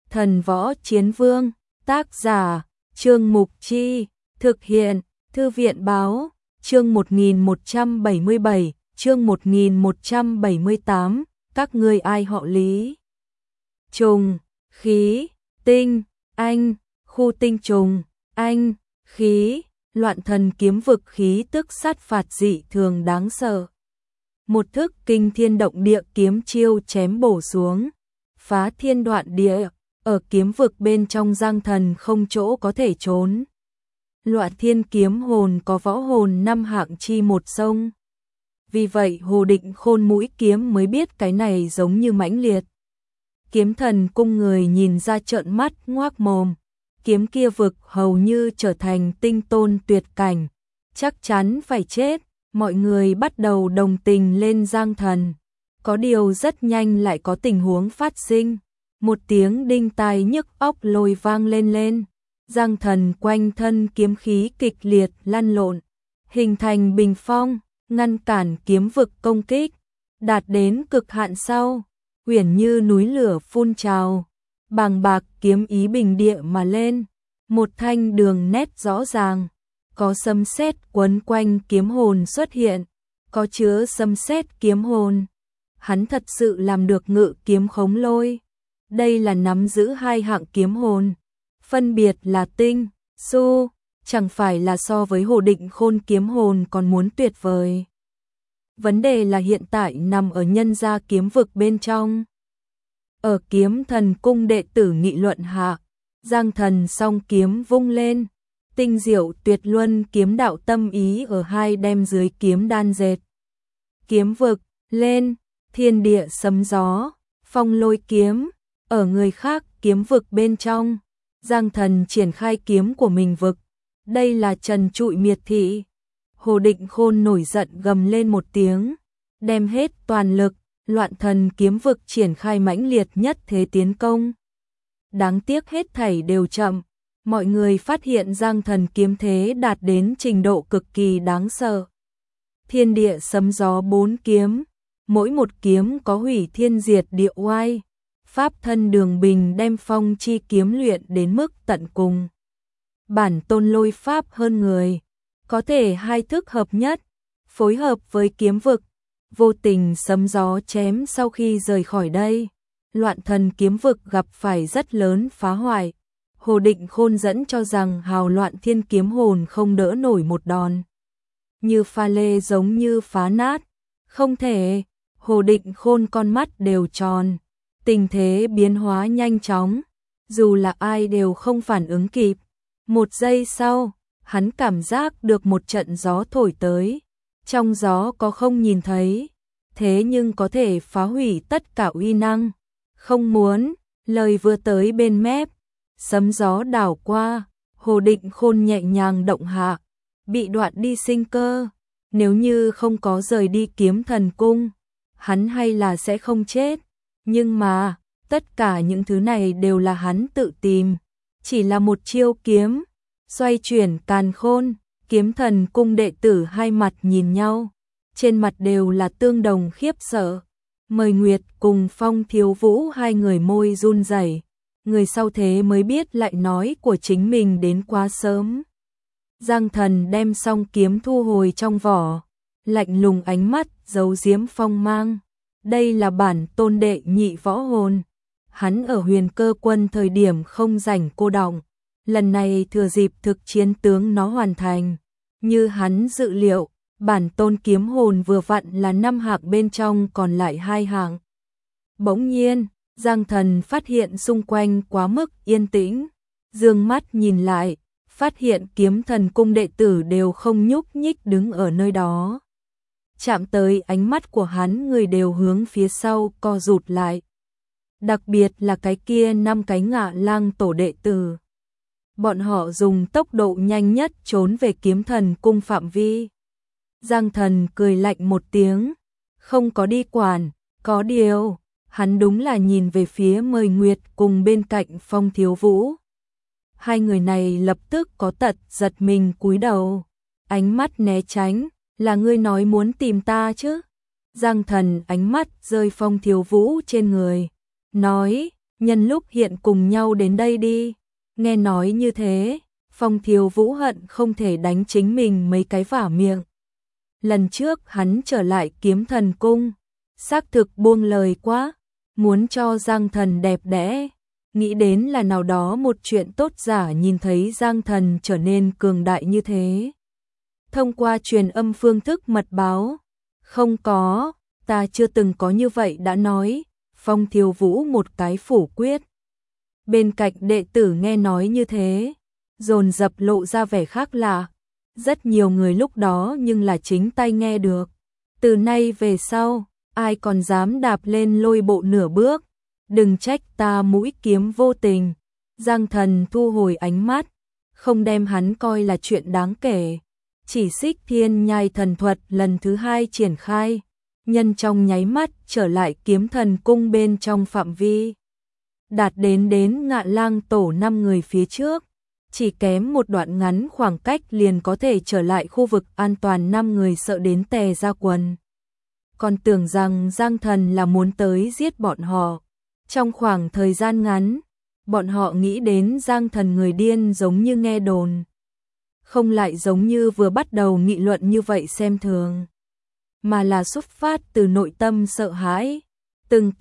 Thần Võ Chiến Vương, tác giả, Trương Mục Chi, thực hiện, Thư viện Báo, chương 1177, chương 1178, các ngươi ai họ Lý? Trùng, khí, tinh, anh, khu tinh trùng, anh, khí, loạn thần kiếm vực khí tức sát phạt dị thường đáng sợ. Một thức kinh thiên động địa kiếm chiêu chém bổ xuống, phá thiên đoạn địa, ở kiếm vực bên trong Giang Thần không chỗ có thể trốn. Loạn thiên kiếm hồn có võ hồn 5 hạng chi một sông. Vì vậy Hồ Định Khôn mũi kiếm mới biết cái này giống như mãnh liệt. Kiếm thần cung người nhìn ra trợn mắt ngoác mồm, kiếm kia vực hầu như trở thành tinh tôn tuyệt cảnh, chắc chắn phải chết. Mọi người bắt đầu đồng tình lên Giang Thần. Có điều rất nhanh lại có tình huống phát sinh. Một tiếng đinh tai nhức óc lôi vang lên. Giang Thần quanh thân kiếm khí kịch liệt lăn lộn, hình thành bình phong, ngăn cản kiếm vực công kích. Đạt đến cực hạn sau, uyển như núi lửa phun trào, bàng bạc kiếm ý bình địa mà lên. Một thanh đường nét rõ ràng, có sấm sét quấn quanh kiếm hồn xuất hiện, có chứa sấm sét kiếm hồn. Hắn thật sự làm được ngự kiếm khống lôi. Đây là nắm giữ hai hạng kiếm hồn, phân biệt là tinh, su, chẳng phải là so với Hồ Định Khôn kiếm hồn còn muốn tuyệt vời. Vấn đề là hiện tại nằm ở nhân gia kiếm vực bên trong. Ở Kiếm Thần cung đệ tử nghị luận hạ, Giang Thần song kiếm vung lên, tinh diệu tuyệt luân kiếm đạo tâm ý ở hai đem dưới kiếm đan dệt. Kiếm vực lên, thiên địa sấm gió, phong lôi kiếm. Ở người khác kiếm vực bên trong, Giang Thần triển khai kiếm của mình vực. Đây là trần trụi miệt thị. Hồ Định Khôn nổi giận gầm lên một tiếng, đem hết toàn lực, loạn thần kiếm vực triển khai mãnh liệt nhất thế tiến công. Đáng tiếc hết thảy đều chậm. Mọi người phát hiện Giang Thần kiếm thế đạt đến trình độ cực kỳ đáng sợ. Thiên địa sấm gió 4 kiếm, mỗi một kiếm có hủy thiên diệt địa oai. Pháp thân Đường Bình đem phong chi kiếm luyện đến mức tận cùng. Bản tôn lôi pháp hơn người, có thể hai thức hợp nhất, phối hợp với kiếm vực, vô tình sấm gió chém. Sau khi rời khỏi đây, loạn thần kiếm vực gặp phải rất lớn phá hoại. Hồ Định Khôn dẫn cho rằng hào loạn thiên kiếm hồn không đỡ nổi một đòn. Như pha lê giống như phá nát. Không thể. Hồ Định Khôn con mắt đều tròn. Tình thế biến hóa nhanh chóng. Dù là ai đều không phản ứng kịp. Một giây sau, hắn cảm giác được một trận gió thổi tới. Trong gió có không nhìn thấy, thế nhưng có thể phá hủy tất cả uy năng. Không muốn, lời vừa tới bên mép, sấm gió đảo qua, Hồ Định Khôn nhẹ nhàng động hạ, bị đoạn đi sinh cơ. Nếu như không có rời đi Kiếm Thần cung, hắn hay là sẽ không chết. Nhưng mà, tất cả những thứ này đều là hắn tự tìm. Chỉ là một chiêu kiếm, xoay chuyển càn khôn. Kiếm Thần cung đệ tử hai mặt nhìn nhau, trên mặt đều là tương đồng khiếp sợ. Mời Nguyệt cùng Phong Thiếu Vũ hai người môi run rẩy. Người sau thế mới biết lại nói của chính mình đến quá sớm. Giang Thần đem song kiếm thu hồi trong vỏ, lạnh lùng ánh mắt giấu giếm phong mang. Đây là bản tôn đệ nhị võ hồn. Hắn ở Huyền Cơ Quân thời điểm không rảnh cô đọng, lần này thừa dịp thực chiến tướng nó hoàn thành. Như hắn dự liệu, bản tôn kiếm hồn vừa vặn là 5 hạng bên trong còn lại 2 hạng. Bỗng nhiên, Giang Thần phát hiện xung quanh quá mức yên tĩnh, dương mắt nhìn lại, phát hiện Kiếm Thần cung đệ tử đều không nhúc nhích đứng ở nơi đó. Chạm tới ánh mắt của hắn, người đều hướng phía sau co rụt lại. Đặc biệt là cái kia 5 cái Ngạ Lang tổ đệ tử. Bọn họ dùng tốc độ nhanh nhất trốn về Kiếm Thần cung phạm vi. Giang Thần cười lạnh một tiếng, không có đi quản, có điều, hắn đúng là nhìn về phía Mời Nguyệt cùng bên cạnh Phong Thiếu Vũ. Hai người này lập tức có tật giật mình cúi đầu, ánh mắt né tránh, là ngươi nói muốn tìm ta chứ? Giang Thần ánh mắt rơi Phong Thiếu Vũ trên người, nói, nhân lúc hiện cùng nhau đến đây đi. Nghe nói như thế, Phong Thiếu Vũ hận không thể đánh chính mình mấy cái vả miệng. Lần trước hắn trở lại Kiếm Thần Cung, xác thực buông lời quá, muốn cho Giang Thần đẹp đẽ. Nghĩ đến là nào đó một chuyện tốt giả nhìn thấy Giang Thần trở nên cường đại như thế. Thông qua truyền âm phương thức mật báo, không có, ta chưa từng có như vậy đã nói, Phong Thiếu Vũ một cái phủ quyết. Bên cạnh đệ tử nghe nói như thế, dồn dập lộ ra vẻ khác lạ. Rất nhiều người lúc đó nhưng là chính tay nghe được. Từ nay về sau, ai còn dám đạp lên lôi bộ nửa bước, đừng trách ta mũi kiếm vô tình. Giang Thần thu hồi ánh mắt, không đem hắn coi là chuyện đáng kể. Chỉ Xích Thiên Nhai thần thuật lần thứ 2 triển khai, nhân trong nháy mắt trở lại Kiếm Thần Cung bên trong phạm vi. Đạt đến Ngạn Lang tổ 5 người phía trước, chỉ kém một đoạn ngắn khoảng cách liền có thể trở lại khu vực an toàn. 5 người sợ đến tè ra quần. Còn tưởng rằng Giang Thần là muốn tới giết bọn họ. Trong khoảng thời gian ngắn, bọn họ nghĩ đến Giang Thần người điên giống như nghe đồn. Không lại giống như vừa bắt đầu nghị luận như vậy xem thường, mà là xuất phát từ nội tâm sợ hãi. Từng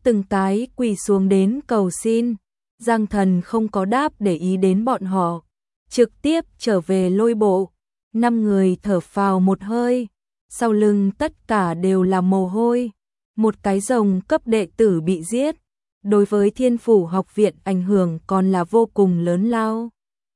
cái quỳ xuống đến cầu xin. Giang Thần không có đáp để ý đến bọn họ, trực tiếp trở về lôi bộ. 5 người thở phào một hơi, sau lưng tất cả đều là mồ hôi. Một cái rồng cấp đệ tử bị giết, đối với Thiên Phủ học viện ảnh hưởng còn là vô cùng lớn lao.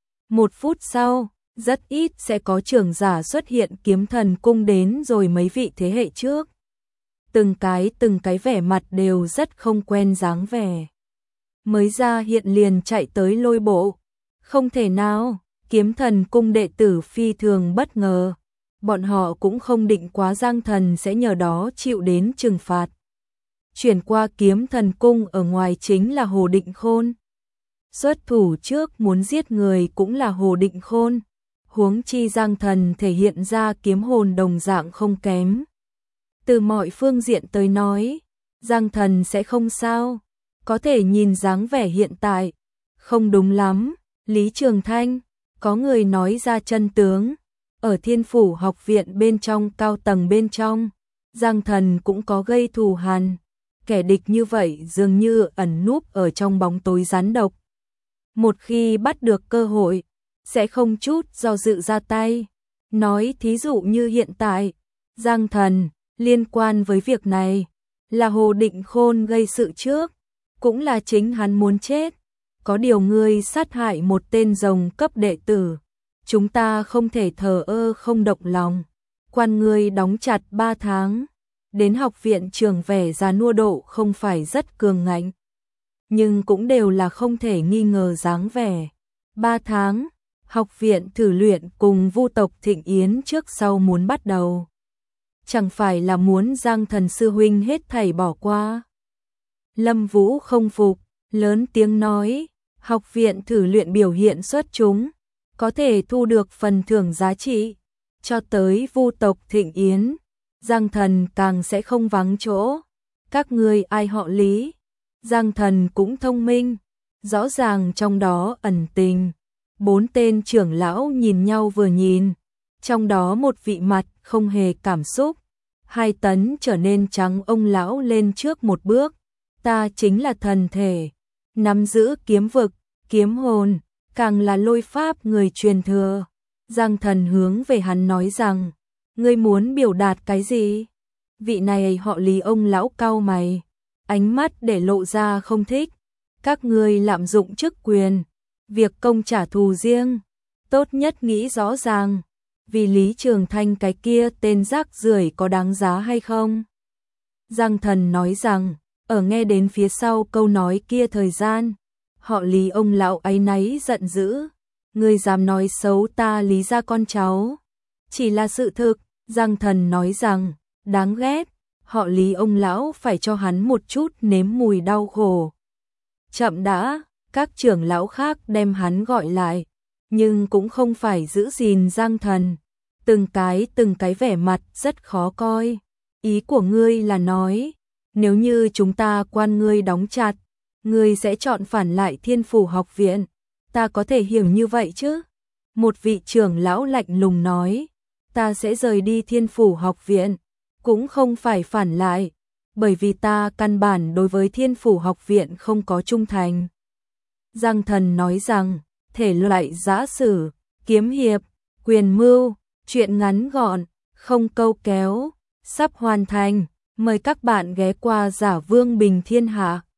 1 phút sau, rất ít sẽ có trưởng giả xuất hiện. Kiếm Thần Cung đến rồi mấy vị thế hệ trước. Từng cái vẻ mặt đều rất không quen dáng vẻ. Mới ra hiện liền chạy tới lôi bộ. Không thể nào, Kiếm Thần Cung đệ tử phi thường bất ngờ. Bọn họ cũng không định quá Giang Thần sẽ nhờ đó chịu đến trừng phạt. Chuyển qua Kiếm Thần Cung ở ngoài chính là Hồ Định Khôn. Xuất thủ trước muốn giết người cũng là Hồ Định Khôn. Huống chi Giang Thần thể hiện ra kiếm hồn đồng dạng không kém. Từ mọi phương diện tới nói, Giang Thần sẽ không sao. Có thể nhìn dáng vẻ hiện tại, không đúng lắm. Lý Trường Thanh, có người nói ra chân tướng. Ở Thiên Phủ học viện bên trong cao tầng bên trong, Giang Thần cũng có gây thù hằn. Kẻ địch như vậy dường như ẩn núp ở trong bóng tối rắn độc. Một khi bắt được cơ hội, sẽ không chút do dự ra tay. Nói thí dụ như hiện tại, Giang Thần, liên quan với việc này, là Hồ Định Khôn gây sự trước, cũng là chính hắn muốn chết. Có điều ngươi sát hại một tên rồng cấp đệ tử, chúng ta không thể thờ ơ không động lòng. Quan ngươi đóng chặt 3 tháng, đến học viện trường vẻ già nua độ không phải rất cường ngạnh, nhưng cũng đều là không thể nghi ngờ dáng vẻ. 3 tháng, học viện thử luyện cùng Vu tộc Thịnh Yến trước sau muốn bắt đầu. Chẳng phải là muốn Giang Thần sư huynh hết thảy bỏ qua. Lâm Vũ không phục, lớn tiếng nói, học viện thử luyện biểu hiện xuất chúng, có thể thu được phần thưởng giá trị. Cho tới Vu tộc Thịnh Yến, Giang Thần càng sẽ không vắng chỗ. Các ngươi ai họ Lý? Giang Thần cũng thông minh, rõ ràng trong đó ẩn tình. 4 tên trưởng lão nhìn nhau vừa nhìn, trong đó một vị mặt không hề cảm xúc. 2 tấn trở nên trắng ông lão lên trước một bước. Ta chính là thần thể, nắm giữ kiếm vực, kiếm hồn, càng là lôi pháp người truyền thừa. Giang Thần hướng về hắn nói rằng, ngươi muốn biểu đạt cái gì? Vị này họ Lý ông lão cau mày, ánh mắt để lộ ra không thích. Các ngươi lạm dụng chức quyền, việc công trả thù riêng, tốt nhất nghĩ rõ ràng, vì Lý Trường Thanh cái kia tên rác rưởi có đáng giá hay không? Giang Thần nói rằng, ở nghe đến phía sau câu nói kia thời gian, họ Lý ông lão áy náy giận dữ. Ngươi dám nói xấu ta Lý gia con cháu? Chỉ là sự thực. Giang Thần nói rằng, đáng ghét, họ Lý ông lão phải cho hắn một chút nếm mùi đau khổ. Chậm đã, các trưởng lão khác đem hắn gọi lại, nhưng cũng không phải giữ gìn Giang Thần. Từng cái vẻ mặt rất khó coi. Ý của ngươi là nói, nếu như chúng ta quan ngươi đóng chặt, Ngươi sẽ chọn phản lại Thiên Phủ học viện, ta có thể hiểu như vậy chứ? Một vị trưởng lão lạnh lùng nói, ta sẽ rời đi Thiên Phủ học viện, cũng không phải phản lại, bởi vì ta căn bản đối với Thiên Phủ học viện không có trung thành. Giang Thần nói rằng, thể loại giã sử, kiếm hiệp, quyền mưu, truyện ngắn gọn, không câu kéo, sắp hoàn thành, mời các bạn ghé qua Giả Vương Bình Thiên Hạ.